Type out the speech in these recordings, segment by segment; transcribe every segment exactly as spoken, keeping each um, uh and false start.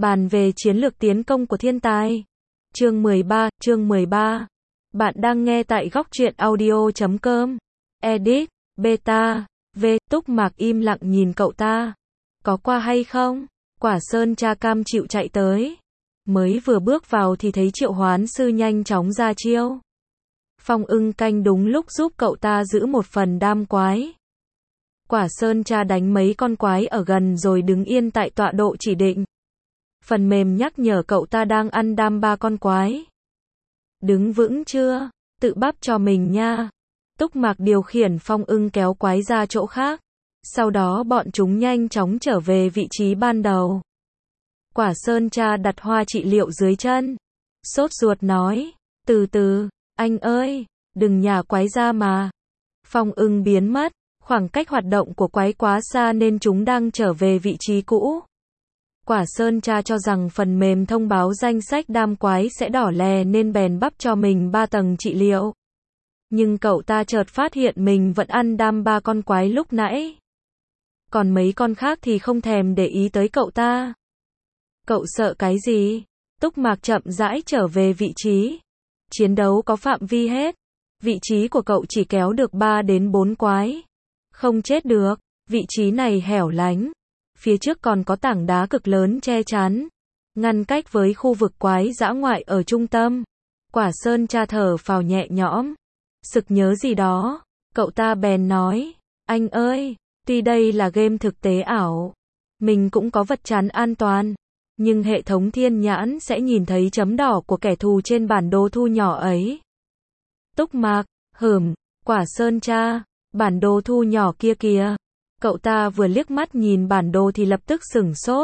Bàn về chiến lược tiến công của thiên tài. Chương mười ba, chương mười ba. Bạn đang nghe tại góc truyện audio chấm com. Edit, beta, v, Túc Mạc im lặng nhìn cậu ta. Có qua hay không? Quả Sơn cha cam chịu chạy tới. Mới vừa bước vào thì thấy Triệu Hoán sư nhanh chóng ra chiêu. Phong Ưng canh đúng lúc giúp cậu ta giữ một phần đam quái. Quả Sơn cha đánh mấy con quái ở gần rồi đứng yên tại tọa độ chỉ định. Phần mềm nhắc nhở cậu ta đang ăn đam ba con quái. Đứng vững chưa? Tự bắp cho mình nha. Túc Mạc điều khiển Phong Ưng kéo quái ra chỗ khác. Sau đó bọn chúng nhanh chóng trở về vị trí ban đầu. Quả Sơn cha đặt hoa trị liệu dưới chân. Sốt ruột nói, từ từ, anh ơi, đừng nhả quái ra mà. Phong Ưng biến mất, khoảng cách hoạt động của quái quá xa nên chúng đang trở về vị trí cũ. Quả Sơn cha cho rằng phần mềm thông báo danh sách đam quái sẽ đỏ lè nên bèn bắp cho mình ba tầng trị liệu. Nhưng cậu ta chợt phát hiện mình vẫn ăn đam ba con quái lúc nãy. Còn mấy con khác thì không thèm để ý tới cậu ta. Cậu sợ cái gì? Túc Mạc chậm rãi trở về vị trí. Chiến đấu có phạm vi hết. Vị trí của cậu chỉ kéo được ba đến bốn quái. Không chết được. Vị trí này hẻo lánh. Phía trước còn có tảng đá cực lớn che chắn, ngăn cách với khu vực quái dã ngoại ở trung tâm. Quả Sơn cha thở phào nhẹ nhõm. Sực nhớ gì đó, cậu ta bèn nói, anh ơi, tuy đây là game thực tế ảo, mình cũng có vật chắn an toàn, nhưng hệ thống thiên nhãn sẽ nhìn thấy chấm đỏ của kẻ thù trên bản đồ thu nhỏ ấy. Túc Mạc, hửm, Quả Sơn cha, bản đồ thu nhỏ kia kìa. Cậu ta vừa liếc mắt nhìn bản đồ thì lập tức sửng sốt.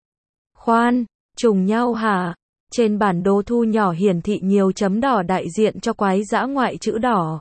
Khoan, trùng nhau hả? Trên bản đồ thu nhỏ hiển thị nhiều chấm đỏ đại diện cho quái dã ngoại chữ đỏ.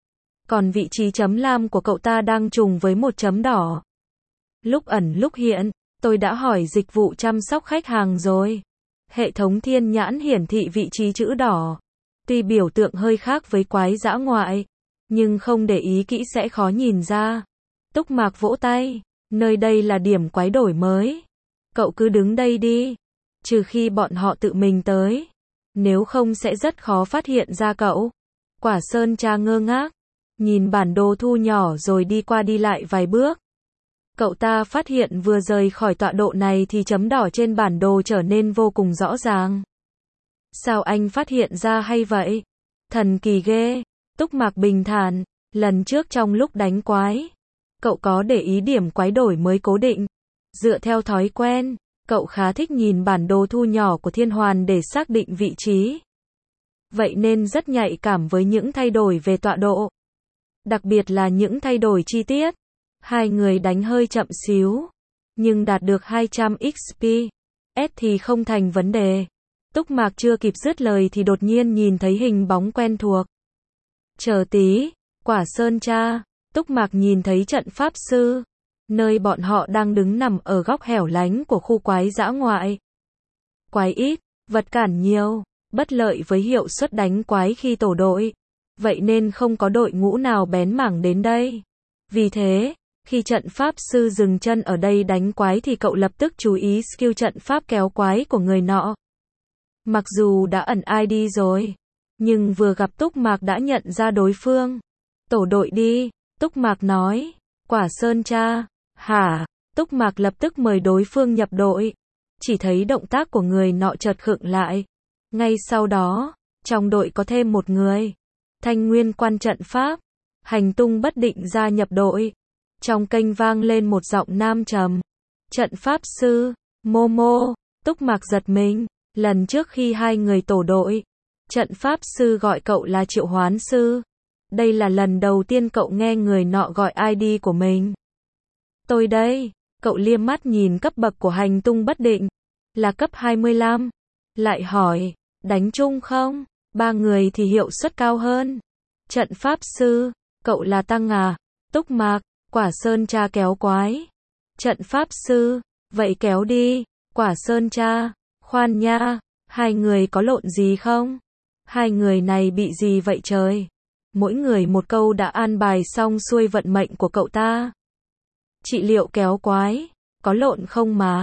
Còn vị trí chấm lam của cậu ta đang trùng với một chấm đỏ. Lúc ẩn lúc hiện, tôi đã hỏi dịch vụ chăm sóc khách hàng rồi. Hệ thống thiên nhãn hiển thị vị trí chữ đỏ. Tuy biểu tượng hơi khác với quái dã ngoại, nhưng không để ý kỹ sẽ khó nhìn ra. Túc Mạc vỗ tay, nơi đây là điểm quái đổi mới. Cậu cứ đứng đây đi, trừ khi bọn họ tự mình tới. Nếu không sẽ rất khó phát hiện ra cậu. Quả Sơn cha ngơ ngác, nhìn bản đồ thu nhỏ rồi đi qua đi lại vài bước. Cậu ta phát hiện vừa rời khỏi tọa độ này thì chấm đỏ trên bản đồ trở nên vô cùng rõ ràng. Sao anh phát hiện ra hay vậy? Thần kỳ ghê. Túc Mạc bình thản, lần trước trong lúc đánh quái, cậu có để ý điểm quái đổi mới cố định. Dựa theo thói quen, cậu khá thích nhìn bản đồ thu nhỏ của thiên hoàn để xác định vị trí. Vậy nên rất nhạy cảm với những thay đổi về tọa độ. Đặc biệt là những thay đổi chi tiết. Hai người đánh hơi chậm xíu, nhưng đạt được hai trăm ích pê. S thì không thành vấn đề. Túc Mạc chưa kịp dứt lời thì đột nhiên nhìn thấy hình bóng quen thuộc. Chờ tí, Quả Sơn cha. Túc Mạc nhìn thấy trận pháp sư, nơi bọn họ đang đứng nằm ở góc hẻo lánh của khu quái dã ngoại. Quái ít, vật cản nhiều, bất lợi với hiệu suất đánh quái khi tổ đội. Vậy nên không có đội ngũ nào bén mảng đến đây. Vì thế, khi trận pháp sư dừng chân ở đây đánh quái thì cậu lập tức chú ý skill trận pháp kéo quái của người nọ. Mặc dù đã ẩn i đê rồi, nhưng vừa gặp Túc Mạc đã nhận ra đối phương. Tổ đội đi. Túc Mạc nói, Quả Sơn cha, hả? Túc Mạc lập tức mời đối phương nhập đội. Chỉ thấy động tác của người nọ chợt khựng lại. Ngay sau đó, trong đội có thêm một người. Thanh Nguyên quan trận pháp. Hành tung bất định gia nhập đội. Trong kênh vang lên một giọng nam trầm. Trận pháp sư, Momo. Túc Mạc giật mình. Lần trước khi hai người tổ đội, trận pháp sư gọi cậu là Triệu Hoán sư. Đây là lần đầu tiên cậu nghe người nọ gọi i đê của mình. Tôi đây. Cậu liếc mắt nhìn cấp bậc của hành tung bất định. Là cấp hai mươi lăm. Lại hỏi, đánh chung không? Ba người thì hiệu suất cao hơn. Trận pháp sư, cậu là tăng à? Túc Mạc, Quả Sơn cha kéo quái. Trận pháp sư, vậy kéo đi. Quả Sơn cha, khoan nha, hai người có lộn gì không? Hai người này bị gì vậy trời? Mỗi người một câu đã an bài xong xuôi vận mệnh của cậu ta. Trị liệu kéo quái, có lộn không má?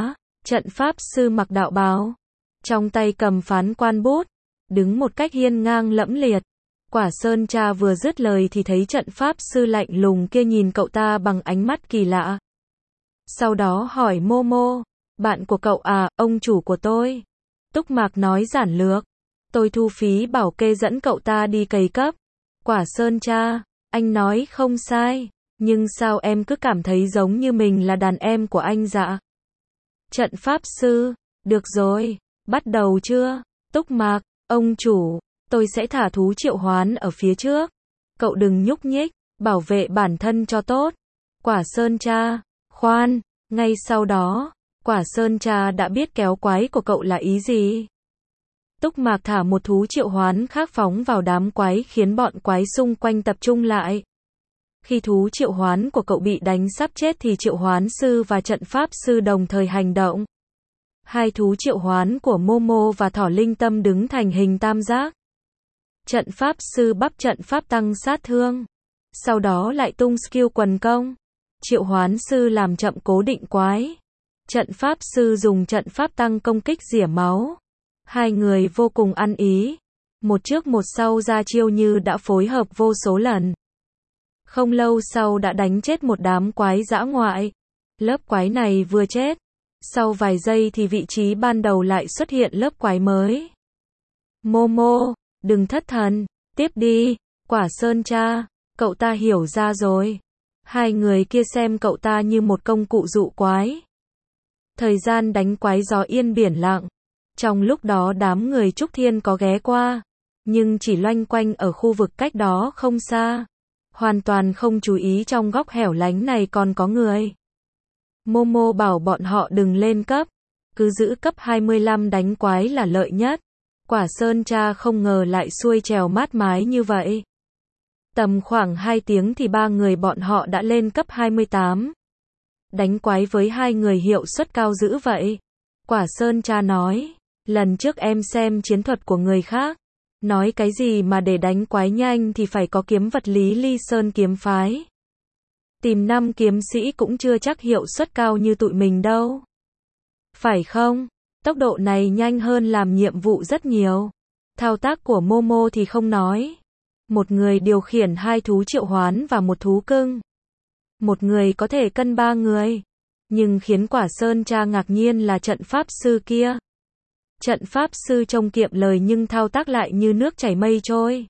Trận pháp sư mặc đạo bào, trong tay cầm phán quan bút, đứng một cách hiên ngang lẫm liệt. Quả Sơn Tra vừa dứt lời thì thấy trận pháp sư lạnh lùng kia nhìn cậu ta bằng ánh mắt kỳ lạ. Sau đó hỏi Momo, bạn của cậu à, ông chủ của tôi. Túc Mạc nói giản lược, tôi thu phí bảo kê dẫn cậu ta đi cày cấp. Quả Sơn Tra, anh nói không sai, nhưng sao em cứ cảm thấy giống như mình là đàn em của anh dạ? Trận pháp sư, được rồi, bắt đầu chưa? Túc Mạc, ông chủ, tôi sẽ thả thú triệu hoán ở phía trước. Cậu đừng nhúc nhích, bảo vệ bản thân cho tốt. Quả Sơn Tra, khoan, ngay sau đó, Quả Sơn Tra đã biết kéo quái của cậu là ý gì. Túc Mạc thả một thú triệu hoán khác phóng vào đám quái khiến bọn quái xung quanh tập trung lại. Khi thú triệu hoán của cậu bị đánh sắp chết thì triệu hoán sư và trận pháp sư đồng thời hành động. Hai thú triệu hoán của Momo và Thỏ Linh Tâm đứng thành hình tam giác. Trận pháp sư bắp trận pháp tăng sát thương. Sau đó lại tung skill quần công. Triệu hoán sư làm chậm cố định quái. Trận pháp sư dùng trận pháp tăng công kích rỉa máu. Hai người vô cùng ăn ý. Một trước một sau ra chiêu như đã phối hợp vô số lần. Không lâu sau đã đánh chết một đám quái dã ngoại. Lớp quái này vừa chết. Sau vài giây thì vị trí ban đầu lại xuất hiện lớp quái mới. Momo, đừng thất thần, tiếp đi. Quả Sơn Tra, cậu ta hiểu ra rồi. Hai người kia xem cậu ta như một công cụ dụ quái. Thời gian đánh quái gió yên biển lặng. Trong lúc đó đám người Trúc Thiên có ghé qua, nhưng chỉ loanh quanh ở khu vực cách đó không xa. Hoàn toàn không chú ý trong góc hẻo lánh này còn có người. Momo bảo bọn họ đừng lên cấp, cứ giữ cấp hai mươi lăm đánh quái là lợi nhất. Quả Sơn Tra không ngờ lại xuôi trèo mát mái như vậy. Tầm khoảng hai tiếng thì ba người bọn họ đã lên cấp hai mươi tám. Đánh quái với hai người hiệu suất cao dữ vậy. Quả Sơn Tra nói, lần trước em xem chiến thuật của người khác, nói cái gì mà để đánh quái nhanh thì phải có kiếm vật lý Ly Sơn kiếm phái. Tìm năm kiếm sĩ cũng chưa chắc hiệu suất cao như tụi mình đâu. Phải không? Tốc độ này nhanh hơn làm nhiệm vụ rất nhiều. Thao tác của Momo thì không nói. Một người điều khiển hai thú triệu hoán và một thú cưng. Một người có thể cân ba người. Nhưng khiến Quả Sơn Tra ngạc nhiên là trận pháp sư kia. Trận pháp sư trông kiệm lời nhưng thao tác lại như nước chảy mây trôi.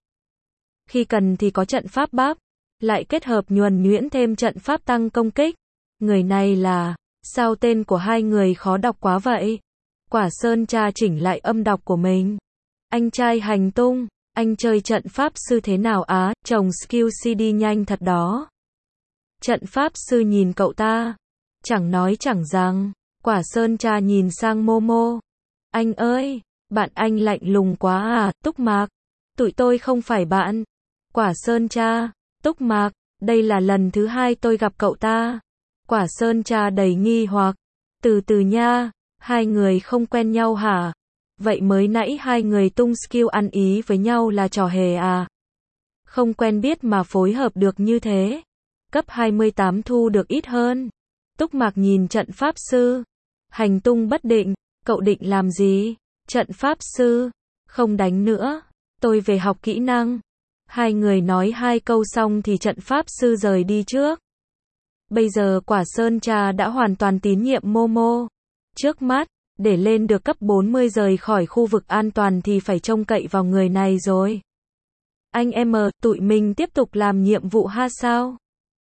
Khi cần thì có trận pháp bắp, lại kết hợp nhuần nhuyễn thêm trận pháp tăng công kích. Người này là, sao tên của hai người khó đọc quá vậy? Quả Sơn Tra chỉnh lại âm đọc của mình. Anh trai hành tung, anh chơi trận pháp sư thế nào á, chồng skill xê đê nhanh thật đó. Trận pháp sư nhìn cậu ta, chẳng nói chẳng rằng. Quả Sơn Tra nhìn sang Momo. Anh ơi, bạn anh lạnh lùng quá à, Túc Mạc. Tụi tôi không phải bạn. Quả Sơn Tra, Túc Mạc, đây là lần thứ hai tôi gặp cậu ta. Quả Sơn Tra đầy nghi hoặc. Từ từ nha, hai người không quen nhau hả? Vậy mới nãy hai người tung skill ăn ý với nhau là trò hề à? Không quen biết mà phối hợp được như thế. Cấp hai mươi tám thu được ít hơn. Túc Mạc nhìn trận pháp sư. Hành tung bất định, cậu định làm gì? Trận pháp sư, không đánh nữa, tôi về học kỹ năng. Hai người nói hai câu xong thì trận pháp sư rời đi trước. Bây giờ Quả Sơn Tra đã hoàn toàn tín nhiệm Momo. Trước mắt, để lên được cấp bốn mươi rời khỏi khu vực an toàn thì phải trông cậy vào người này rồi. Anh em, tụi mình tiếp tục làm nhiệm vụ ha sao?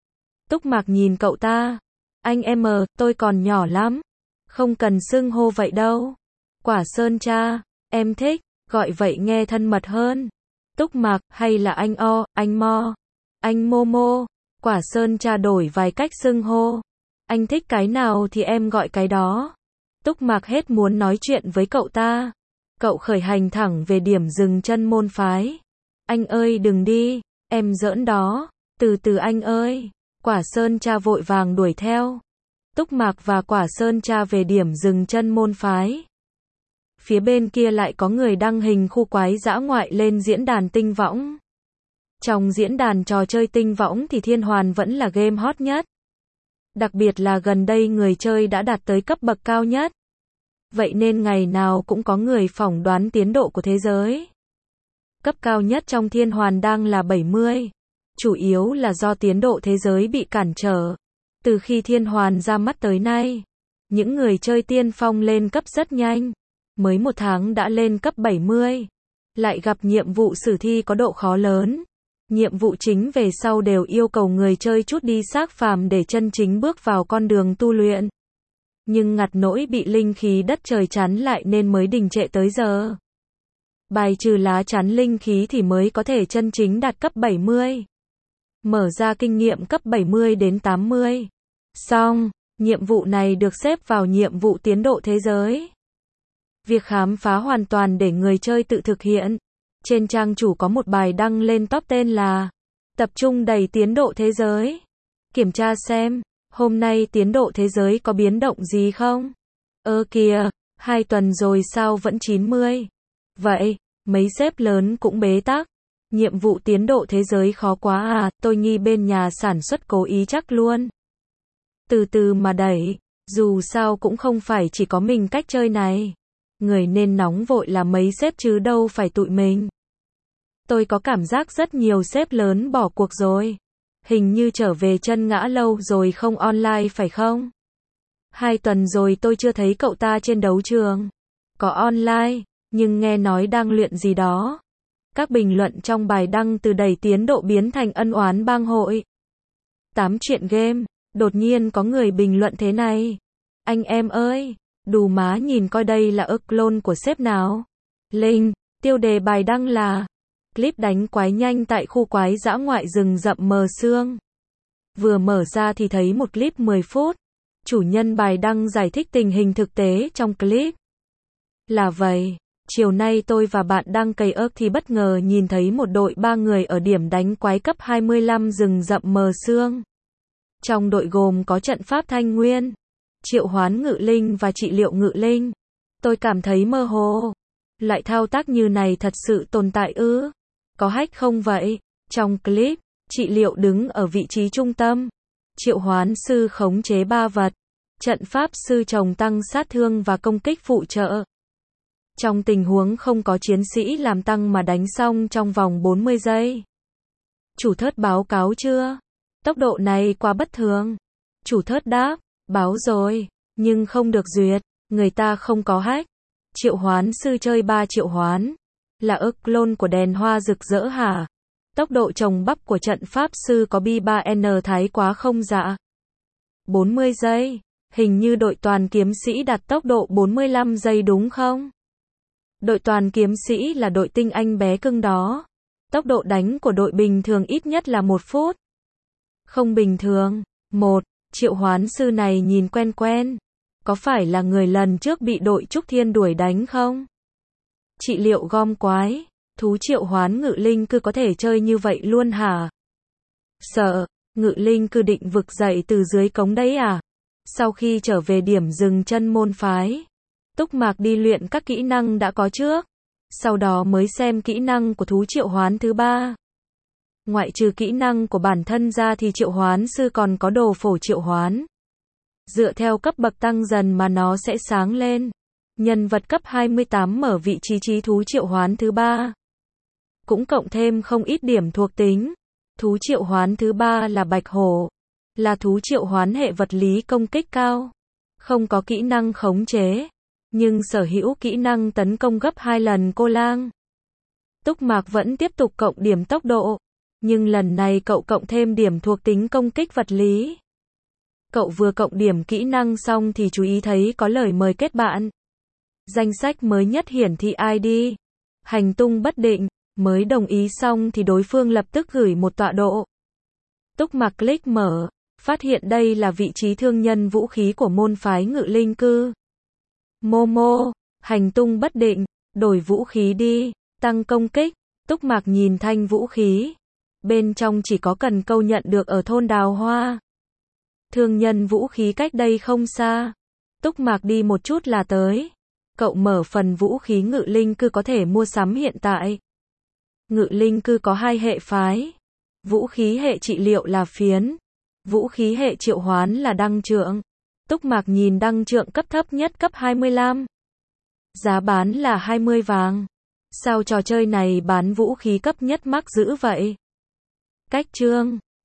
Túc Mạc nhìn cậu ta. Anh em, tôi còn nhỏ lắm. Không cần xưng hô vậy đâu. Quả Sơn Tra, em thích, gọi vậy nghe thân mật hơn. Túc Mạc, hay là anh O, anh Mo, anh Momo. Quả Sơn Tra đổi vài cách xưng hô. Anh thích cái nào thì em gọi cái đó. Túc Mạc hết muốn nói chuyện với cậu ta. Cậu khởi hành thẳng về điểm dừng chân môn phái. Anh ơi đừng đi, em giỡn đó. Từ từ anh ơi. Quả Sơn Tra vội vàng đuổi theo. Túc Mạc và Quả Sơn Tra về điểm dừng chân môn phái. Phía bên kia lại có người đăng hình khu quái dã ngoại lên diễn đàn tinh võng. Trong diễn đàn trò chơi tinh võng thì Thiên Hoàn vẫn là game hot nhất. Đặc biệt là gần đây người chơi đã đạt tới cấp bậc cao nhất. vậy nên ngày nào cũng có người phỏng đoán tiến độ của thế giới. Cấp cao nhất trong thiên hoàn đang là bảy mươi. Chủ yếu là do tiến độ thế giới bị cản trở. Từ khi thiên hoàn ra mắt tới nay, những người chơi tiên phong lên cấp rất nhanh. Mới một tháng đã lên cấp bảy mươi. Lại gặp nhiệm vụ sử thi có độ khó lớn. Nhiệm vụ chính về sau đều yêu cầu người chơi trút đi xác phàm để chân chính bước vào con đường tu luyện. Nhưng ngặt nỗi bị linh khí đất trời chắn lại nên mới đình trệ tới giờ. Bài trừ lá chắn linh khí thì mới có thể chân chính đạt cấp bảy mươi. Mở ra kinh nghiệm cấp bảy mươi đến tám mươi. Xong, nhiệm vụ này được xếp vào nhiệm vụ tiến độ thế giới. Việc khám phá hoàn toàn để người chơi tự thực hiện. Trên trang chủ có một bài đăng lên top tên là Tập trung đẩy tiến độ thế giới. Kiểm tra xem, hôm nay tiến độ thế giới có biến động gì không? Ơ kìa, hai tuần rồi sao vẫn chín mươi? Vậy, mấy sếp lớn cũng bế tắc. Nhiệm vụ tiến độ thế giới khó quá à, tôi nghi bên nhà sản xuất cố ý chắc luôn. Từ từ mà đẩy, dù sao cũng không phải chỉ có mình cách chơi này. Người nên nóng vội là mấy sếp chứ đâu phải tụi mình. Tôi có cảm giác rất nhiều sếp lớn bỏ cuộc rồi. Hình như trở về chân ngã lâu rồi không online phải không? Hai tuần rồi tôi chưa thấy cậu ta trên đấu trường. Có online, nhưng nghe nói đang luyện gì đó. Các bình luận trong bài đăng từ đẩy tiến độ biến thành ân oán bang hội. Tám chuyện game, đột nhiên có người bình luận thế này. Anh em ơi, đù má nhìn coi đây là ức clone của sếp nào. Linh, tiêu đề bài đăng là clip đánh quái nhanh tại khu quái dã ngoại rừng rậm mờ sương. Vừa mở ra thì thấy một clip mười phút. Chủ nhân bài đăng giải thích tình hình thực tế trong clip. Là vậy, chiều nay tôi và bạn đang cày ớt thì bất ngờ nhìn thấy một đội ba người ở điểm đánh quái cấp hai mươi lăm rừng rậm mờ sương. Trong đội gồm có trận pháp Thanh Nguyên, triệu hoán ngự linh và trị liệu ngự linh. Tôi cảm thấy mơ hồ. Loại thao tác như này thật sự tồn tại ư? Có hack không vậy? Trong clip, trị liệu đứng ở vị trí trung tâm. Triệu hoán sư khống chế ba vật. Trận pháp sư trồng tăng sát thương và công kích phụ trợ. Trong tình huống không có chiến sĩ làm tăng mà đánh xong trong vòng bốn mươi giây. Chủ thớt báo cáo chưa? Tốc độ này quá bất thường. Chủ thớt đáp, báo rồi, nhưng không được duyệt, người ta không có hack. Triệu hoán sư chơi ba triệu hoán. Là ức clone của đèn hoa rực rỡ hả? Tốc độ trồng bắp của trận pháp sư có bi ba N thái quá không dạ? bốn mươi giây, hình như đội toàn kiếm sĩ đạt tốc độ bốn mươi lăm giây đúng không? Đội toàn kiếm sĩ là đội tinh anh bé cưng đó. Tốc độ đánh của đội bình thường ít nhất là một phút. Không bình thường. Một, triệu hoán sư này nhìn quen quen. Có phải là người lần trước bị đội Trúc Thiên đuổi đánh không? Trị liệu gom quái. Thú triệu hoán ngự linh cư có thể chơi như vậy luôn hả? Sợ, ngự linh cư định vực dậy từ dưới cống đấy à? Sau khi trở về điểm dừng chân môn phái, Túc Mạc đi luyện các kỹ năng đã có trước. Sau đó mới xem kỹ năng của thú triệu hoán thứ ba. Ngoại trừ kỹ năng của bản thân ra thì triệu hoán sư còn có đồ phổ triệu hoán. Dựa theo cấp bậc tăng dần mà nó sẽ sáng lên. Nhân vật cấp hai mươi tám mở vị trí trí thú triệu hoán thứ ba. Cũng cộng thêm không ít điểm thuộc tính. Thú triệu hoán thứ ba là bạch hổ. Là thú triệu hoán hệ vật lý công kích cao. Không có kỹ năng khống chế. Nhưng sở hữu kỹ năng tấn công gấp hai lần cô lang. Túc Mạc vẫn tiếp tục cộng điểm tốc độ. Nhưng lần này cậu cộng thêm điểm thuộc tính công kích vật lý. Cậu vừa cộng điểm kỹ năng xong thì chú ý thấy có lời mời kết bạn. Danh sách mới nhất hiển thị i đê. Hành tung bất định. Mới đồng ý xong thì đối phương lập tức gửi một tọa độ. Túc Mạc click mở. Phát hiện đây là vị trí thương nhân vũ khí của môn phái ngự linh cư. Momo, hành tung bất định, đổi vũ khí đi, tăng công kích. Túc Mạc nhìn thanh vũ khí. Bên trong chỉ có cần câu nhận được ở thôn Đào Hoa. Thương nhân vũ khí cách đây không xa. Túc Mạc đi một chút là tới. Cậu mở phần vũ khí ngự linh cư có thể mua sắm hiện tại. Ngự linh cư có hai hệ phái. Vũ khí hệ trị liệu là phiến. Vũ khí hệ triệu hoán là đăng trượng. Túc Mạc nhìn đăng trượng cấp thấp nhất cấp hai mươi lăm. Giá bán là hai mươi vàng. Sao trò chơi này bán vũ khí cấp nhất mắc dữ vậy? Cách chương